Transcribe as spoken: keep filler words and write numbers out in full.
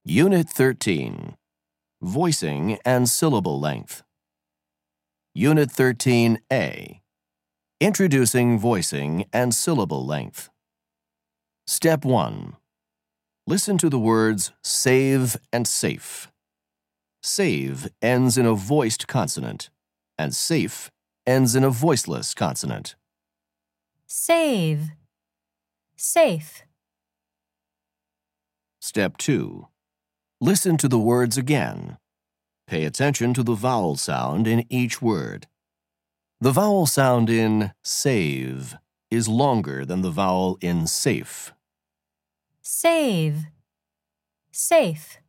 Unit thirteen, Voicing and Syllable Length. Unit thirteen A, Introducing voicing and syllable length. Step one. Listen to the words save and safe. Save ends in a voiced consonant, and safe ends in a voiceless consonant. Save, safe. Step two. Listen to the words again. Pay attention to the vowel sound in each word. The vowel sound in save is longer than the vowel in safe. Save, safe.